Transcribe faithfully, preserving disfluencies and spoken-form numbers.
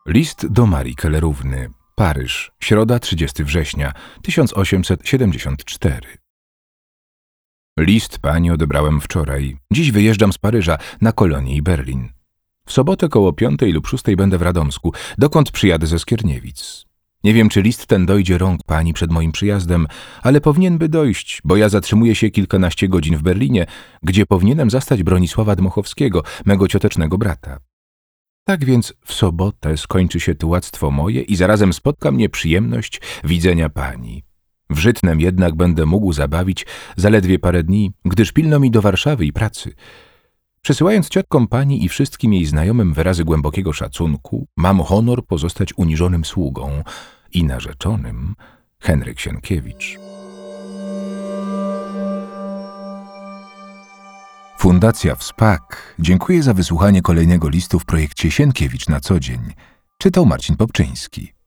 List do Marii Kellerówny. Paryż, środa, trzydziestego września tysiąc osiemset siedemdziesiąt cztery. List pani odebrałem wczoraj. Dziś wyjeżdżam z Paryża na Kolonię i Berlin. W sobotę koło piątej lub szóstej będę w Radomsku, dokąd przyjadę ze Skierniewic. Nie wiem, czy list ten dojdzie rąk pani przed moim przyjazdem, ale powinien by dojść, bo ja zatrzymuję się kilkanaście godzin w Berlinie, gdzie powinienem zastać Bronisława Dmochowskiego, mego ciotecznego brata. Tak więc w sobotę skończy się tułactwo moje i zarazem spotka mnie przyjemność widzenia pani. W Żytnem jednak będę mógł zabawić zaledwie parę dni, gdyż pilno mi do Warszawy i pracy. Przesyłając ciotkom pani i wszystkim jej znajomym wyrazy głębokiego szacunku, mam honor pozostać uniżonym sługą i narzeczonym Henryk Sienkiewicz. Fundacja WSPAK dziękuję za wysłuchanie kolejnego listu w projekcie Sienkiewicz na co dzień. Czytał Marcin Popczyński.